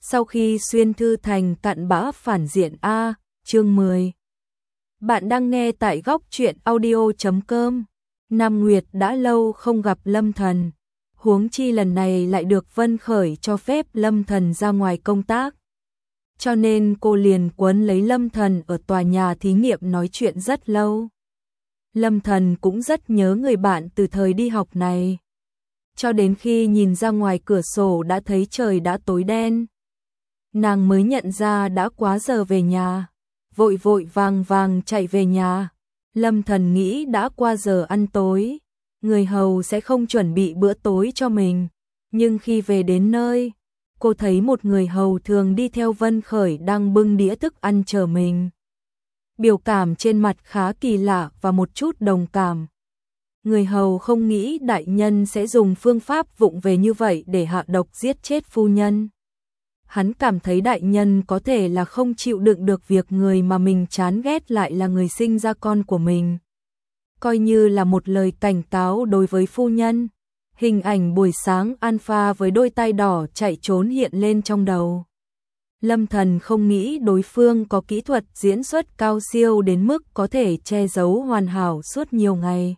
Sau khi xuyên thư thành cặn bã phản diện A, chương 10. Bạn đang nghe tại góc truyện audio.com. Nam Nguyệt đã lâu không gặp Lâm Thần, huống chi lần này lại được Vân Khởi cho phép Lâm Thần ra ngoài công tác. Cho nên cô liền quấn lấy Lâm Thần ở tòa nhà thí nghiệm nói chuyện rất lâu. Lâm Thần cũng rất nhớ người bạn từ thời đi học này. Cho đến khi nhìn ra ngoài cửa sổ đã thấy trời đã tối đen. Nàng mới nhận ra đã quá giờ về nhà, vội vội vàng vàng chạy về nhà. Lâm Thần nghĩ đã qua giờ ăn tối, người hầu sẽ không chuẩn bị bữa tối cho mình. Nhưng khi về đến nơi, cô thấy một người hầu thường đi theo Vân Khởi đang bưng đĩa thức ăn chờ mình. Biểu cảm trên mặt khá kỳ lạ và một chút đồng cảm. Người hầu không nghĩ đại nhân sẽ dùng phương pháp vụng về như vậy để hạ độc giết chết phu nhân. Hắn cảm thấy đại nhân có thể là không chịu đựng được việc người mà mình chán ghét lại là người sinh ra con của mình. Coi như là một lời cảnh cáo đối với phu nhân. Hình ảnh buổi sáng Alpha với đôi tay đỏ chạy trốn hiện lên trong đầu. Lâm Thần không nghĩ đối phương có kỹ thuật diễn xuất cao siêu đến mức có thể che giấu hoàn hảo suốt nhiều ngày.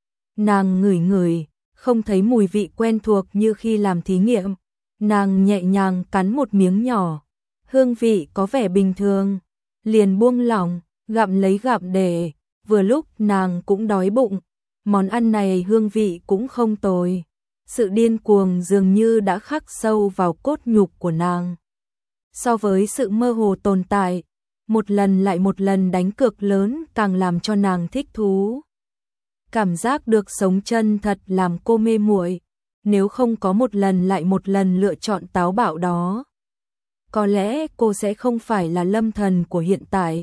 Nàng ngửi ngửi, không thấy mùi vị quen thuộc như khi làm thí nghiệm. Nàng nhẹ nhàng cắn một miếng nhỏ, hương vị có vẻ bình thường, liền buông lỏng, gặm lấy gặm để, vừa lúc nàng cũng đói bụng, món ăn này hương vị cũng không tồi. Sự điên cuồng dường như đã khắc sâu vào cốt nhục của nàng. So với sự mơ hồ tồn tại, một lần lại một lần đánh cược lớn càng làm cho nàng thích thú. Cảm giác được sống chân thật làm cô mê muội. Nếu không có một lần lại một lần lựa chọn táo bạo đó, có lẽ cô sẽ không phải là Lâm Thần của hiện tại.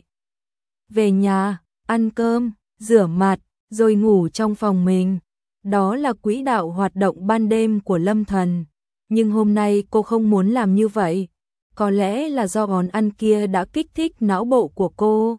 Về nhà, ăn cơm, rửa mặt, rồi ngủ trong phòng mình. Đó là quỹ đạo hoạt động ban đêm của Lâm Thần. Nhưng hôm nay cô không muốn làm như vậy. Có lẽ là do món ăn kia đã kích thích não bộ của cô.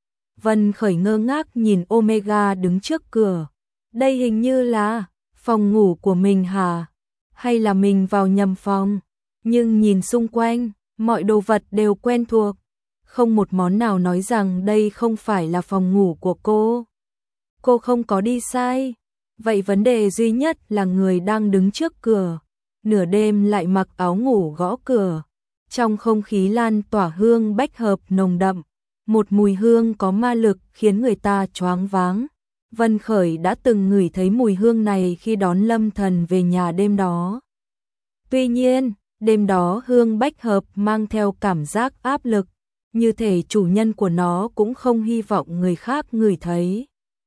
Vân Khởi ngơ ngác nhìn Omega đứng trước cửa. Đây hình như là phòng ngủ của mình hả? Hay là mình vào nhầm phòng? Nhưng nhìn xung quanh, mọi đồ vật đều quen thuộc. Không một món nào nói rằng đây không phải là phòng ngủ của cô. Cô không có đi sai. Vậy vấn đề duy nhất là người đang đứng trước cửa. Nửa đêm lại mặc áo ngủ gõ cửa. Trong không khí lan tỏa hương bách hợp nồng đậm. Một mùi hương có ma lực khiến người ta choáng váng. Vân Khởi đã từng ngửi thấy mùi hương này khi đón Lâm Thần về nhà đêm đó. Tuy nhiên, đêm đó hương bách hợp mang theo cảm giác áp lực, như thể chủ nhân của nó cũng không hy vọng người khác ngửi thấy.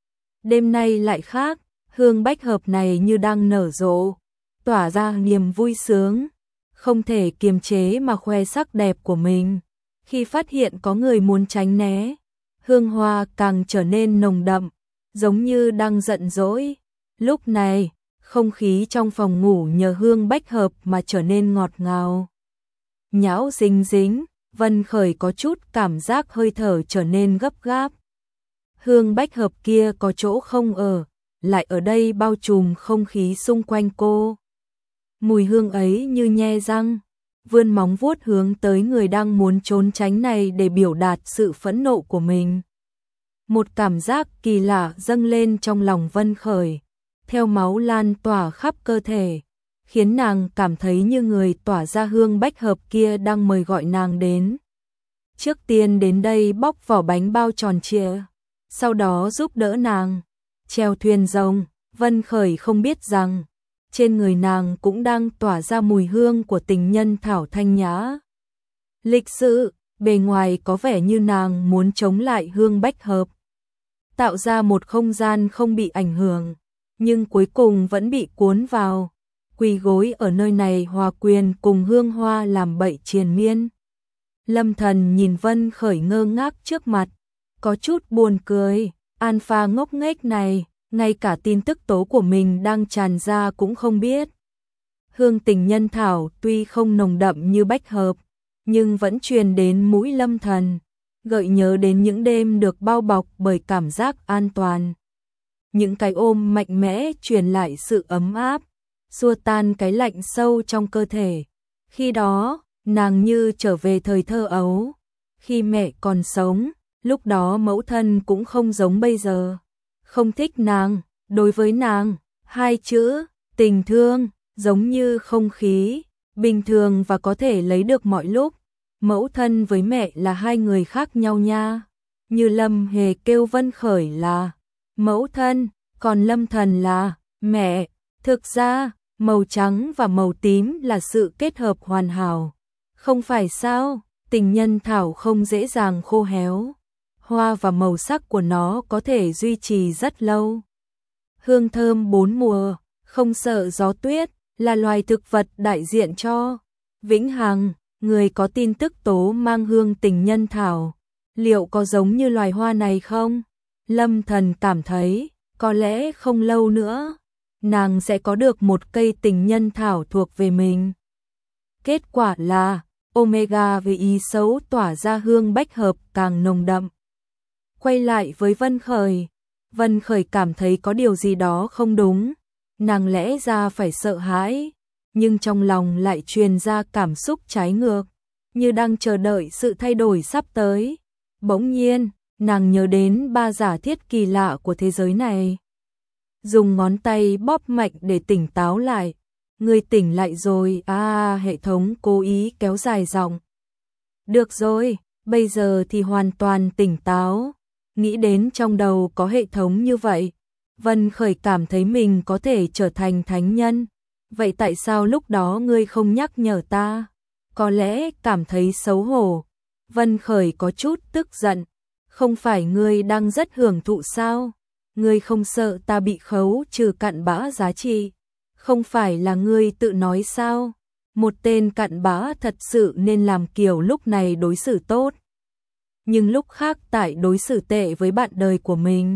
Đêm nay lại khác, hương bách hợp này như đang nở rộ, tỏa ra niềm vui sướng, không thể kiềm chế mà khoe sắc đẹp của mình. Khi phát hiện có người muốn tránh né, hương hoa càng trở nên nồng đậm, giống như đang giận dỗi. Lúc này, không khí trong phòng ngủ nhờ hương bách hợp mà trở nên ngọt ngào. Nhão dính dính, Vân Khởi có chút cảm giác hơi thở trở nên gấp gáp. Hương bách hợp kia có chỗ không ở, lại ở đây bao trùm không khí xung quanh cô. Mùi hương ấy như nhe răng, vươn móng vuốt hướng tới người đang muốn trốn tránh này để biểu đạt sự phẫn nộ của mình. Một cảm giác kỳ lạ dâng lên trong lòng Vân Khởi, theo máu lan tỏa khắp cơ thể, khiến nàng cảm thấy như người tỏa ra hương bách hợp kia đang mời gọi nàng đến. Trước tiên đến đây bóc vỏ bánh bao tròn trịa, sau đó giúp đỡ nàng chèo thuyền rồng. Vân Khởi không biết rằng, trên người nàng cũng đang tỏa ra mùi hương của tình nhân thảo thanh nhã. Lịch sự, bề ngoài có vẻ như nàng muốn chống lại hương bách hợp, tạo ra một không gian không bị ảnh hưởng, nhưng cuối cùng vẫn bị cuốn vào, quỳ gối ở nơi này hòa quyền cùng hương hoa làm bậy triền miên. Lâm Thần nhìn Vân Khởi ngơ ngác trước mặt, có chút buồn cười. Alpha ngốc nghếch này, ngay cả tin tức tố của mình đang tràn ra cũng không biết. Hương tình nhân thảo tuy không nồng đậm như bách hợp, nhưng vẫn truyền đến mũi Lâm Thần, gợi nhớ đến những đêm được bao bọc bởi cảm giác an toàn. Những cái ôm mạnh mẽ truyền lại sự ấm áp, xua tan cái lạnh sâu trong cơ thể. Khi đó, nàng như trở về thời thơ ấu, khi mẹ còn sống, lúc đó mẫu thân cũng không giống bây giờ, không thích nàng, đối với nàng, hai chữ, tình thương, giống như không khí, bình thường và có thể lấy được mọi lúc, mẫu thân với mẹ là hai người khác nhau nha, như Lâm Hề kêu Vân Khởi là mẫu thân, còn Lâm Thần là mẹ, thực ra, màu trắng và màu tím là sự kết hợp hoàn hảo, không phải sao, tình nhân thảo không dễ dàng khô héo, hoa và màu sắc của nó có thể duy trì rất lâu. Hương thơm bốn mùa, không sợ gió tuyết, là loài thực vật đại diện cho vĩnh hằng, người có tin tức tố mang hương tình nhân thảo, liệu có giống như loài hoa này không? Lâm Thần cảm thấy, có lẽ không lâu nữa, nàng sẽ có được một cây tình nhân thảo thuộc về mình. Kết quả là, Omega với ý xấu tỏa ra hương bách hợp càng nồng đậm. Quay lại với Vân Khởi cảm thấy có điều gì đó không đúng, nàng lẽ ra phải sợ hãi, nhưng trong lòng lại truyền ra cảm xúc trái ngược, như đang chờ đợi sự thay đổi sắp tới. Bỗng nhiên, nàng nhớ đến ba giả thiết kỳ lạ của thế giới này. Dùng ngón tay bóp mạnh để tỉnh táo lại. Người tỉnh lại rồi, hệ thống cố ý kéo dài giọng. Được rồi, bây giờ thì hoàn toàn tỉnh táo. Nghĩ đến trong đầu có hệ thống như vậy, Vân Khởi cảm thấy mình có thể trở thành thánh nhân. Vậy tại sao lúc đó ngươi không nhắc nhở ta? Có lẽ cảm thấy xấu hổ. Vân Khởi có chút tức giận. Không phải ngươi đang rất hưởng thụ sao? Ngươi không sợ ta bị khấu trừ cặn bã giá trị? Không phải là ngươi tự nói sao? Một tên cặn bã thật sự nên làm kiểu lúc này đối xử tốt, nhưng lúc khác tại đối xử tệ với bạn đời của mình.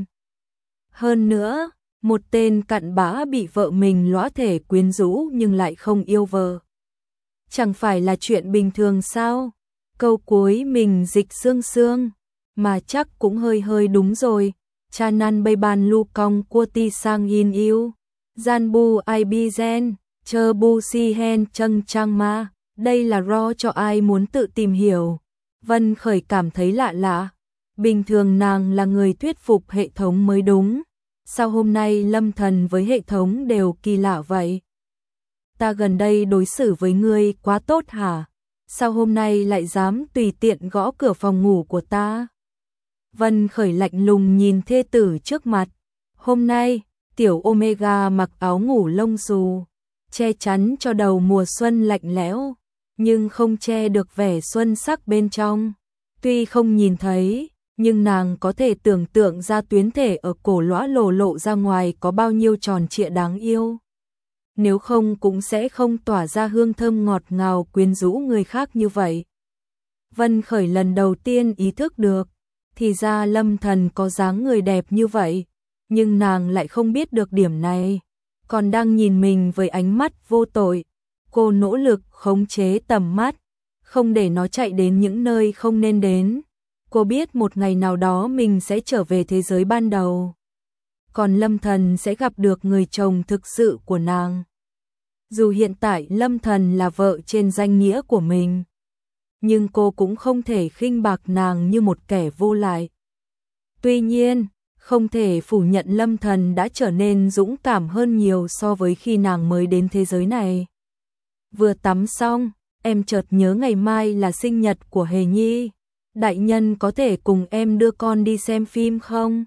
Hơn nữa, một tên cặn bã bị vợ mình lõa thể quyến rũ nhưng lại không yêu vợ. Chẳng phải là chuyện bình thường sao? Câu cuối mình dịch xương xương, mà chắc cũng hơi hơi đúng rồi. Cha nan bay ban lu cong cua ti sang in yêu. Gian bu ai bi gen, chơ bu si hen chân trang ma. Đây là ro cho ai muốn tự tìm hiểu. Vân Khởi cảm thấy lạ lạ. Bình thường nàng là người thuyết phục hệ thống mới đúng. Sao hôm nay Lâm Thần với hệ thống đều kỳ lạ vậy? Ta gần đây đối xử với ngươi quá tốt hả? Sao hôm nay lại dám tùy tiện gõ cửa phòng ngủ của ta? Vân Khởi lạnh lùng nhìn thê tử trước mặt. Hôm nay, tiểu Omega mặc áo ngủ lông xù, che chắn cho đầu mùa xuân lạnh lẽo, nhưng không che được vẻ xuân sắc bên trong. Tuy không nhìn thấy, nhưng nàng có thể tưởng tượng ra tuyến thể ở cổ lõa lộ ra ngoài có bao nhiêu tròn trịa đáng yêu. Nếu không cũng sẽ không tỏa ra hương thơm ngọt ngào quyến rũ người khác như vậy. Vân Khởi lần đầu tiên ý thức được, thì ra Lâm Thần có dáng người đẹp như vậy, nhưng nàng lại không biết được điểm này, còn đang nhìn mình với ánh mắt vô tội. Cô nỗ lực khống chế tầm mắt, không để nó chạy đến những nơi không nên đến. Cô biết một ngày nào đó mình sẽ trở về thế giới ban đầu, còn Lâm Thần sẽ gặp được người chồng thực sự của nàng. Dù hiện tại Lâm Thần là vợ trên danh nghĩa của mình, nhưng cô cũng không thể khinh bạc nàng như một kẻ vô lại. Tuy nhiên, không thể phủ nhận Lâm Thần đã trở nên dũng cảm hơn nhiều so với khi nàng mới đến thế giới này. Vừa tắm xong, em chợt nhớ ngày mai là sinh nhật của Hề Nhi. Đại nhân có thể cùng em đưa con đi xem phim không?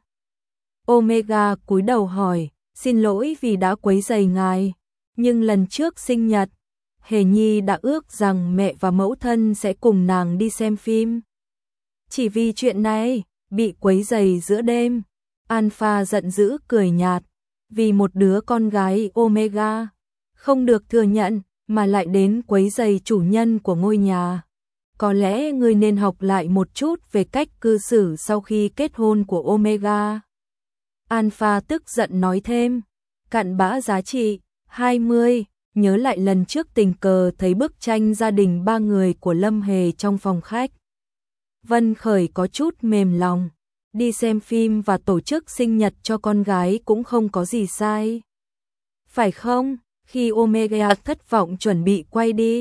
Omega cúi đầu hỏi, xin lỗi vì đã quấy rầy ngài, nhưng lần trước sinh nhật, Hề Nhi đã ước rằng mẹ và mẫu thân sẽ cùng nàng đi xem phim. Chỉ vì chuyện này, bị quấy rầy giữa đêm, Alpha giận dữ cười nhạt, vì một đứa con gái Omega không được thừa nhận mà lại đến quấy rầy chủ nhân của ngôi nhà. Có lẽ ngươi nên học lại một chút về cách cư xử sau khi kết hôn của Omega. Alpha tức giận nói thêm, cặn bã giá trị 20, nhớ lại lần trước tình cờ thấy bức tranh gia đình ba người của Lâm Hề trong phòng khách. Vân Khởi có chút mềm lòng, đi xem phim và tổ chức sinh nhật cho con gái cũng không có gì sai. Phải không? Khi Omega thất vọng chuẩn bị quay đi,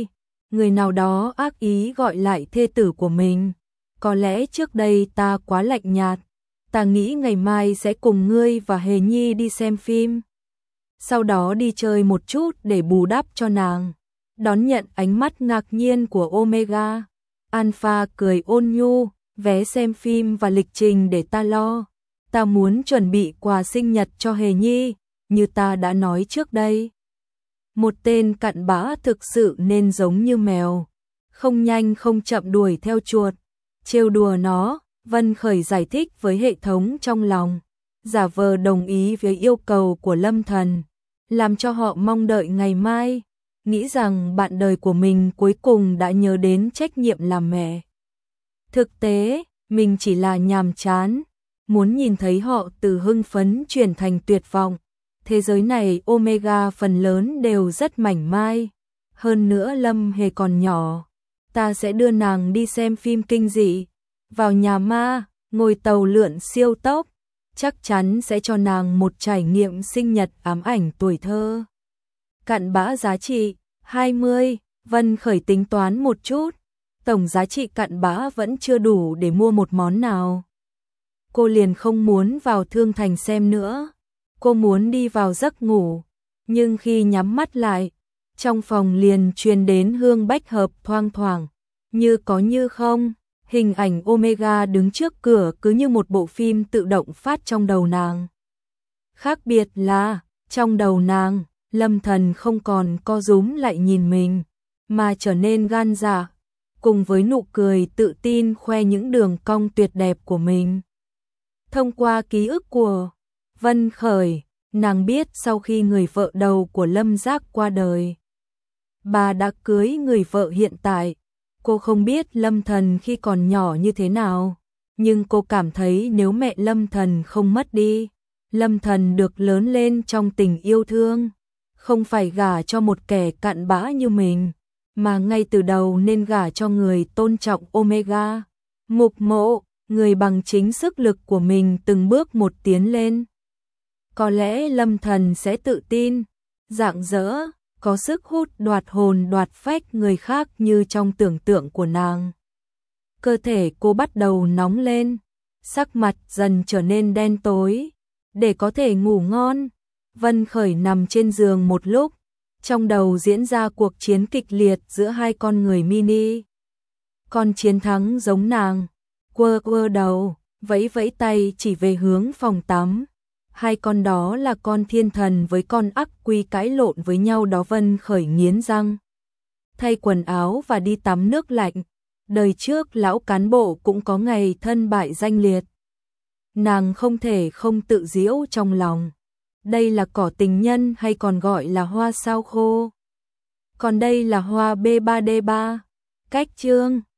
người nào đó ác ý gọi lại thê tử của mình. Có lẽ trước đây ta quá lạnh nhạt, ta nghĩ ngày mai sẽ cùng ngươi và Hề Nhi đi xem phim. Sau đó đi chơi một chút để bù đắp cho nàng. Đón nhận ánh mắt ngạc nhiên của Omega, Alpha cười ôn nhu, vé xem phim và lịch trình để ta lo. Ta muốn chuẩn bị quà sinh nhật cho Hề Nhi, như ta đã nói trước đây. Một tên cặn bã thực sự nên giống như mèo, không nhanh không chậm đuổi theo chuột, trêu đùa nó. Vân Khởi giải thích với hệ thống trong lòng, giả vờ đồng ý với yêu cầu của Lâm Thần, làm cho họ mong đợi ngày mai, nghĩ rằng bạn đời của mình cuối cùng đã nhớ đến trách nhiệm làm mẹ. Thực tế, mình chỉ là nhàm chán, muốn nhìn thấy họ từ hưng phấn chuyển thành tuyệt vọng. Thế giới này Omega phần lớn đều rất mảnh mai. Hơn nữa Lâm Hề còn nhỏ, ta sẽ đưa nàng đi xem phim kinh dị, vào nhà ma, ngồi tàu lượn siêu tốc, chắc chắn sẽ cho nàng một trải nghiệm sinh nhật ám ảnh tuổi thơ. Cặn bã giá trị 20, Vân Khởi tính toán một chút, tổng giá trị cặn bã vẫn chưa đủ để mua một món nào. Cô liền không muốn vào Thương Thành xem nữa, cô muốn đi vào giấc ngủ, nhưng khi nhắm mắt lại, trong phòng liền truyền đến hương bách hợp thoang thoảng, như có như không. Hình ảnh Omega đứng trước cửa cứ như một bộ phim tự động phát trong đầu nàng. Khác biệt là, trong đầu nàng, Lâm Thần không còn co rúm lại nhìn mình, mà trở nên gan dạ, cùng với nụ cười tự tin khoe những đường cong tuyệt đẹp của mình. Thông qua ký ức của Vân Khởi, nàng biết sau khi người vợ đầu của Lâm Giác qua đời, bà đã cưới người vợ hiện tại. Cô không biết Lâm Thần khi còn nhỏ như thế nào, nhưng cô cảm thấy nếu mẹ Lâm Thần không mất đi, Lâm Thần được lớn lên trong tình yêu thương, không phải gả cho một kẻ cặn bã như mình, mà ngay từ đầu nên gả cho người tôn trọng Omega. Mục Mộ, người bằng chính sức lực của mình từng bước một tiến lên. Có lẽ Lâm Thần sẽ tự tin, rạng rỡ, có sức hút đoạt hồn đoạt phách người khác như trong tưởng tượng của nàng. Cơ thể cô bắt đầu nóng lên, sắc mặt dần trở nên đen tối, để có thể ngủ ngon. Vân Khởi nằm trên giường một lúc, trong đầu diễn ra cuộc chiến kịch liệt giữa hai con người mini. Con chiến thắng giống nàng, quơ quơ đầu, vẫy vẫy tay chỉ về hướng phòng tắm. Hai con đó là con thiên thần với con ắc quy cãi lộn với nhau đó. Vân Khởi nghiến răng, thay quần áo và đi tắm nước lạnh. Đời trước lão cán bộ cũng có ngày thân bại danh liệt. Nàng không thể không tự giễu trong lòng. Đây là cỏ tình nhân hay còn gọi là hoa sao khô. Còn đây là hoa B3D3. Cách chương